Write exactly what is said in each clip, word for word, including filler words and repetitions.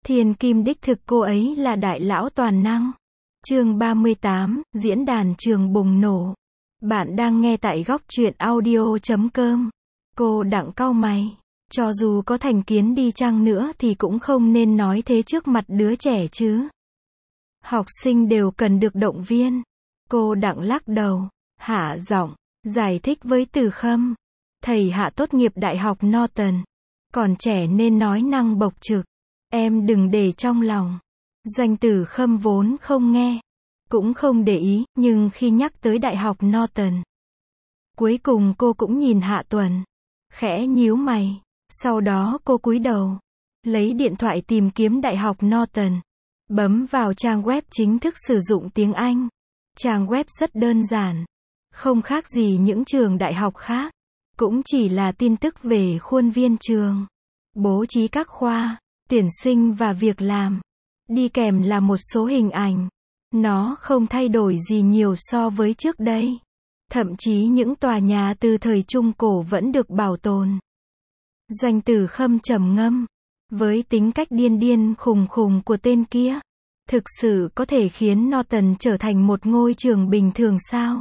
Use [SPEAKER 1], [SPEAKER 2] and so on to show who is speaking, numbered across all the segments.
[SPEAKER 1] Thiên kim đích thực cô ấy là đại lão toàn năng. Chương ba mươi tám, diễn đàn trường bùng nổ. Bạn đang nghe tại góc truyện audio chấm com. Cô Đặng cau mày. Cho dù có thành kiến đi chăng nữa thì cũng không nên nói thế trước mặt đứa trẻ chứ. Học sinh đều cần được động viên. Cô Đặng lắc đầu, hạ giọng, giải thích với Từ Khâm. Thầy Hạ tốt nghiệp Đại học Norton. Còn trẻ nên nói năng bộc trực. Em đừng để trong lòng. Doanh Từ Khâm vốn không nghe, cũng không để ý, nhưng khi nhắc tới Đại học Norton, cuối cùng cô cũng nhìn Hạ Tuần, khẽ nhíu mày. Sau đó cô cúi đầu, lấy điện thoại tìm kiếm Đại học Norton, bấm vào trang web chính thức sử dụng tiếng Anh. Trang web rất đơn giản, không khác gì những trường đại học khác, cũng chỉ là tin tức về khuôn viên trường, bố trí các khoa, tuyển sinh và việc làm. Đi kèm là một số hình ảnh. Nó không thay đổi gì nhiều so với trước đây. Thậm chí những tòa nhà từ thời Trung Cổ vẫn được bảo tồn. Doanh Từ Khâm trầm ngâm. Với tính cách điên điên khùng khùng của tên kia, thực sự có thể khiến Norton trở thành một ngôi trường bình thường sao?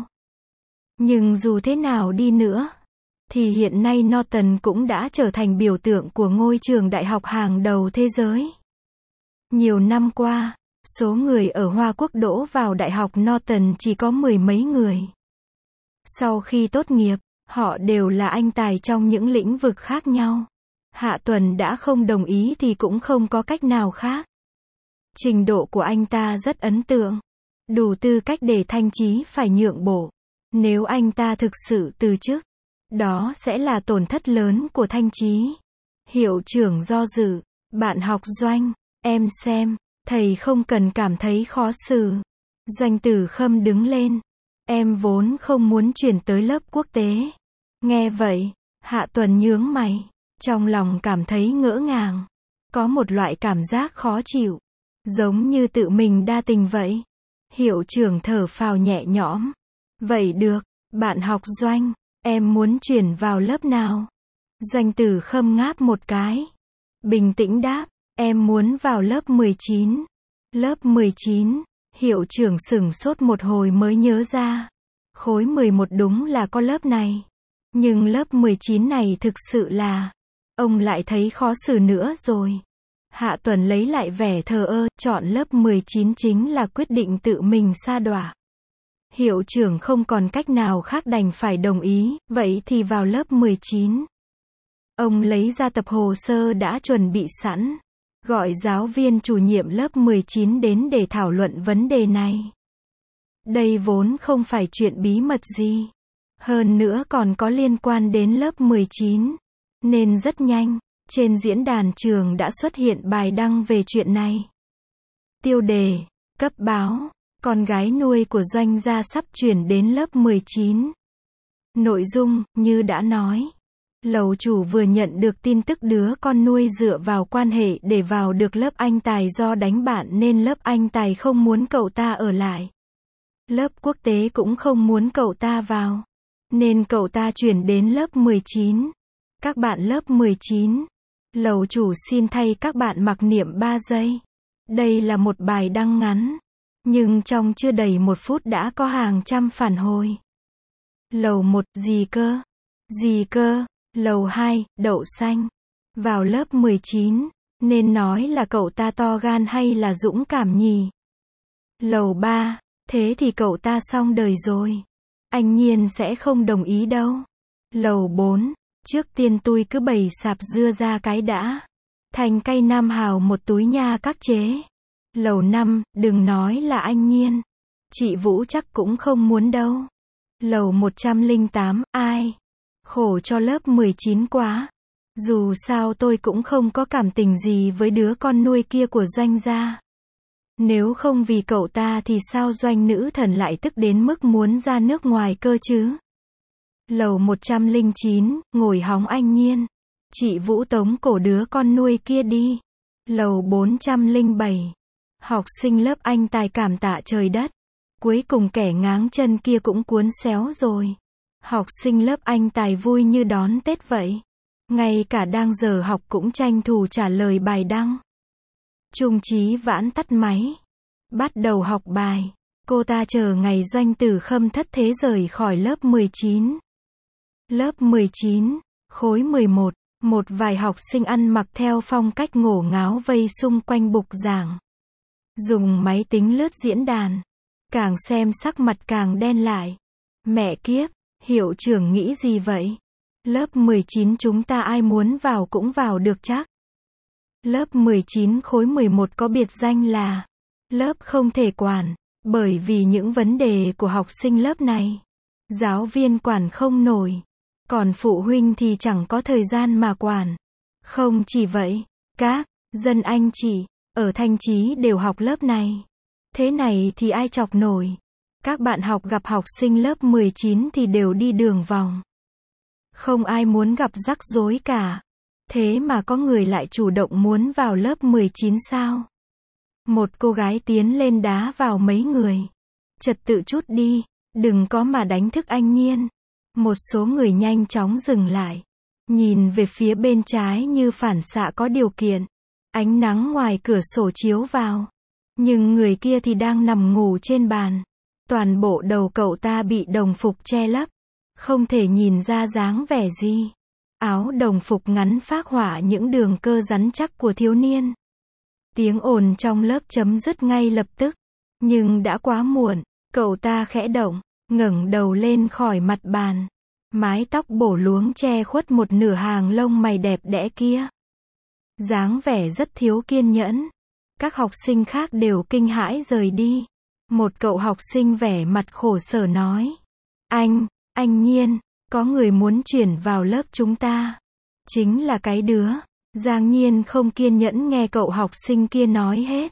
[SPEAKER 1] Nhưng dù thế nào đi nữa, thì hiện nay Norton cũng đã trở thành biểu tượng của ngôi trường đại học hàng đầu thế giới. Nhiều năm qua, số người ở Hoa Quốc đỗ vào Đại học Norton chỉ có mười mấy người. Sau khi tốt nghiệp, họ đều là anh tài trong những lĩnh vực khác nhau. Hạ Tuần đã không đồng ý thì cũng không có cách nào khác. Trình độ của anh ta rất ấn tượng, đủ tư cách để Thanh Chí phải nhượng bộ. Nếu anh ta thực sự từ chức, đó sẽ là tổn thất lớn của Thanh Chí. Hiệu trưởng do dự, bạn học Doanh, em xem, thầy không cần cảm thấy khó xử. Doanh Từ Khâm đứng lên, em vốn không muốn chuyển tới lớp quốc tế. Nghe vậy, Hạ Tuần nhướng mày, trong lòng cảm thấy ngỡ ngàng, có một loại cảm giác khó chịu, giống như tự mình đa tình vậy. Hiệu trưởng thở phào nhẹ nhõm, vậy được, bạn học Doanh, em muốn chuyển vào lớp nào? Doanh Từ Khâm ngáp một cái, bình tĩnh đáp, em muốn vào lớp mười chín. Lớp mười chín, hiệu trưởng sửng sốt một hồi mới nhớ ra. Khối mười một đúng là có lớp này. Nhưng lớp mười chín này thực sự là, ông lại thấy khó xử nữa rồi. Hạ Tuần lấy lại vẻ thờ ơ, chọn lớp mười chín chính là quyết định tự mình sa đọa. Hiệu trưởng không còn cách nào khác đành phải đồng ý, vậy thì vào lớp mười chín. Ông lấy ra tập hồ sơ đã chuẩn bị sẵn, gọi giáo viên chủ nhiệm lớp mười chín đến để thảo luận vấn đề này. Đây vốn không phải chuyện bí mật gì, hơn nữa còn có liên quan đến lớp mười chín, nên rất nhanh, trên diễn đàn trường đã xuất hiện bài đăng về chuyện này. Tiêu đề, cấp báo, con gái nuôi của Doanh gia sắp chuyển đến lớp mười chín. Nội dung, như đã nói, lầu chủ vừa nhận được tin tức đứa con nuôi dựa vào quan hệ để vào được lớp anh tài do đánh bạn nên lớp anh tài không muốn cậu ta ở lại. Lớp quốc tế cũng không muốn cậu ta vào, nên cậu ta chuyển đến lớp mười chín. Các bạn lớp mười chín, lầu chủ xin thay các bạn mặc niệm ba giây. Đây là một bài đăng ngắn, nhưng trong chưa đầy một phút đã có hàng trăm phản hồi. Lầu một, gì cơ? Gì cơ? Lầu hai, đậu xanh. Vào lớp mười chín, nên nói là cậu ta to gan hay là dũng cảm nhỉ? Lầu ba, thế thì cậu ta xong đời rồi. Anh Nhiên sẽ không đồng ý đâu. Lầu bốn, trước tiên tôi cứ bày sạp dưa ra cái đã. Thành cây Nam Hào một túi nha các chế. Lầu năm, đừng nói là anh Nhiên. Chị Vũ chắc cũng không muốn đâu. Lầu một trăm lẻ tám, ai? Khổ cho lớp mười chín quá. Dù sao tôi cũng không có cảm tình gì với đứa con nuôi kia của Doanh gia. Nếu không vì cậu ta thì sao Doanh nữ thần lại tức đến mức muốn ra nước ngoài cơ chứ? Lầu một trăm lẻ chín, ngồi hóng anh Nhiên. Chị Vũ tống cổ đứa con nuôi kia đi. Lầu bốn trăm lẻ bảy, học sinh lớp anh tài cảm tạ trời đất. Cuối cùng kẻ ngáng chân kia cũng cuốn xéo rồi. Học sinh lớp anh tài vui như đón Tết vậy. Ngay cả đang giờ học cũng tranh thủ trả lời bài đăng. Trung Chí Vãn tắt máy. Bắt đầu học bài. Cô ta chờ ngày Doanh Tử Khâm thất thế rời khỏi lớp mười chín. Lớp mười chín, khối mười một, một vài học sinh ăn mặc theo phong cách ngổ ngáo vây xung quanh bục giảng. Dùng máy tính lướt diễn đàn. Càng xem sắc mặt càng đen lại. Mẹ kiếp, hiệu trưởng nghĩ gì vậy? Lớp mười chín chúng ta ai muốn vào cũng vào được chắc. Lớp mười chín khối mười một có biệt danh là lớp không thể quản, bởi vì những vấn đề của học sinh lớp này, giáo viên quản không nổi, còn phụ huynh thì chẳng có thời gian mà quản. Không chỉ vậy, các dân anh chị ở Thanh Chí đều học lớp này. Thế này thì ai chọc nổi. Các bạn học gặp học sinh lớp mười chín thì đều đi đường vòng. Không ai muốn gặp rắc rối cả. Thế mà có người lại chủ động muốn vào lớp mười chín sao? Một cô gái tiến lên đá vào mấy người. Trật tự chút đi, đừng có mà đánh thức anh Nhiên. Một số người nhanh chóng dừng lại. Nhìn về phía bên trái như phản xạ có điều kiện. Ánh nắng ngoài cửa sổ chiếu vào. Nhưng người kia thì đang nằm ngủ trên bàn. Toàn bộ đầu cậu ta bị đồng phục che lấp. Không thể nhìn ra dáng vẻ gì. Áo đồng phục ngắn phác họa những đường cơ rắn chắc của thiếu niên. Tiếng ồn trong lớp chấm dứt ngay lập tức. Nhưng đã quá muộn. Cậu ta khẽ động, ngẩng đầu lên khỏi mặt bàn. Mái tóc bổ luống che khuất một nửa hàng lông mày đẹp đẽ kia. Dáng vẻ rất thiếu kiên nhẫn. Các học sinh khác đều kinh hãi rời đi. Một cậu học sinh vẻ mặt khổ sở nói. Anh, anh Nhiên, có người muốn chuyển vào lớp chúng ta. Chính là cái đứa. Giang Nhiên không kiên nhẫn nghe cậu học sinh kia nói hết.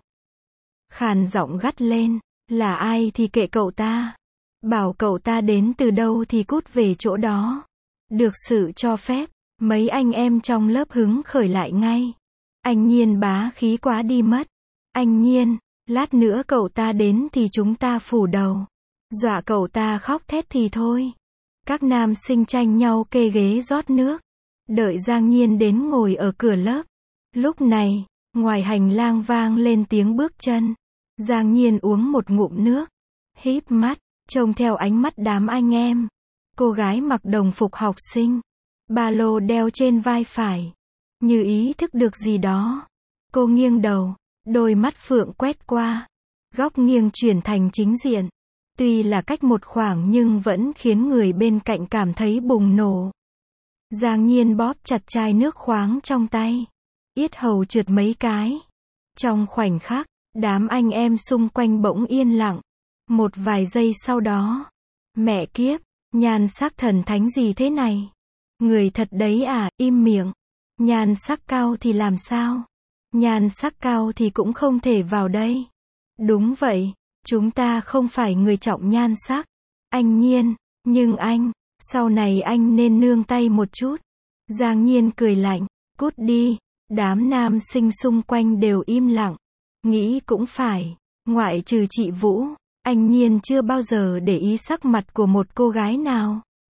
[SPEAKER 1] Khàn giọng gắt lên. Là ai thì kệ cậu ta. Bảo cậu ta đến từ đâu thì cút về chỗ đó. Được sự cho phép, mấy anh em trong lớp hứng khởi lại ngay. Anh Nhiên bá khí quá đi mất. Anh Nhiên, lát nữa cậu ta đến thì chúng ta phủ đầu. Dọa cậu ta khóc thét thì thôi. Các nam sinh tranh nhau kê ghế rót nước. Đợi Giang Nhiên đến ngồi ở cửa lớp. Lúc này, ngoài hành lang vang lên tiếng bước chân. Giang Nhiên uống một ngụm nước. Híp mắt, trông theo ánh mắt đám anh em. Cô gái mặc đồng phục học sinh. Ba lô đeo trên vai phải. Như ý thức được gì đó. Cô nghiêng đầu. Đôi mắt phượng quét qua. Góc nghiêng chuyển thành chính diện. Tuy là cách một khoảng nhưng vẫn khiến người bên cạnh cảm thấy bùng nổ. Giang Nhiên bóp chặt chai nước khoáng trong tay. Yết hầu trượt mấy cái. Trong khoảnh khắc, đám anh em xung quanh bỗng yên lặng. Một vài giây sau đó. Mẹ kiếp, nhan sắc thần thánh gì thế này? Người thật đấy à, im miệng. Nhan sắc cao thì làm sao? Nhan sắc cao thì cũng không thể vào đây. Đúng vậy, chúng ta không phải người trọng nhan sắc. Anh Nhiên, nhưng anh, sau này anh nên nương tay một chút. Giang Nhiên cười lạnh, cút đi. Đám nam sinh xung quanh đều im lặng. Nghĩ cũng phải, ngoại trừ chị Vũ, anh Nhiên chưa bao giờ để ý sắc mặt của một cô gái nào.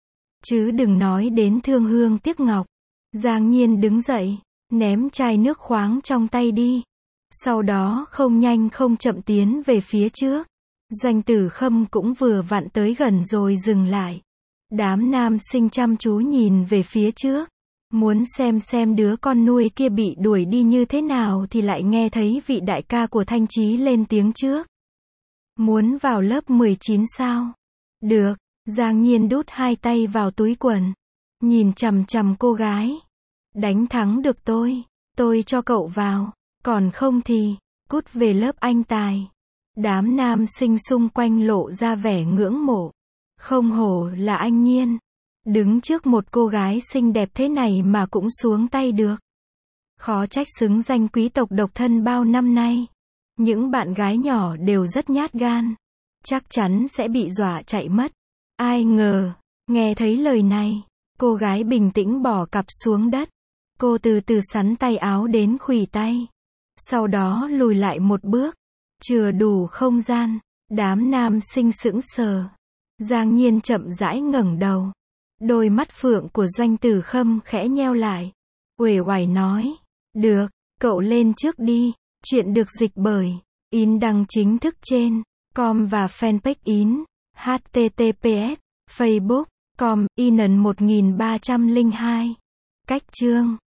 [SPEAKER 1] Chứ đừng nói đến thương hương tiếc ngọc. Giang Nhiên đứng dậy, ném chai nước khoáng trong tay đi. Sau đó không nhanh không chậm tiến về phía trước. Doanh Tử Khâm cũng vừa vặn tới gần rồi dừng lại. Đám nam sinh chăm chú nhìn về phía trước. Muốn xem xem đứa con nuôi kia bị đuổi đi như thế nào thì lại nghe thấy vị đại ca của Thanh Chí lên tiếng trước. Muốn vào lớp mười chín sao? Được, Giang Nhiên đút hai tay vào túi quần. Nhìn chằm chằm cô gái. Đánh thắng được tôi, tôi cho cậu vào. Còn không thì, cút về lớp anh Tài. Đám nam sinh xung quanh lộ ra vẻ ngưỡng mộ. Không hổ là anh Nhiên. Đứng trước một cô gái xinh đẹp thế này mà cũng xuống tay được. Khó trách xứng danh quý tộc độc thân bao năm nay. Những bạn gái nhỏ đều rất nhát gan. Chắc chắn sẽ bị dọa chạy mất. Ai ngờ, nghe thấy lời này, cô gái bình tĩnh bỏ cặp xuống đất. Cô từ từ xắn tay áo đến khuỷu tay. Sau đó lùi lại một bước. Chừa đủ không gian. Đám nam sinh sững sờ. Giang Nhiên chậm rãi ngẩng đầu. Đôi mắt phượng của Doanh Tử Khâm khẽ nheo lại. Uể oải nói. Được, cậu lên trước đi. Chuyện được dịch bởi In đăng chính thức trên com và fanpage In. H T T P S Facebook com in một ba không hai. Cách chương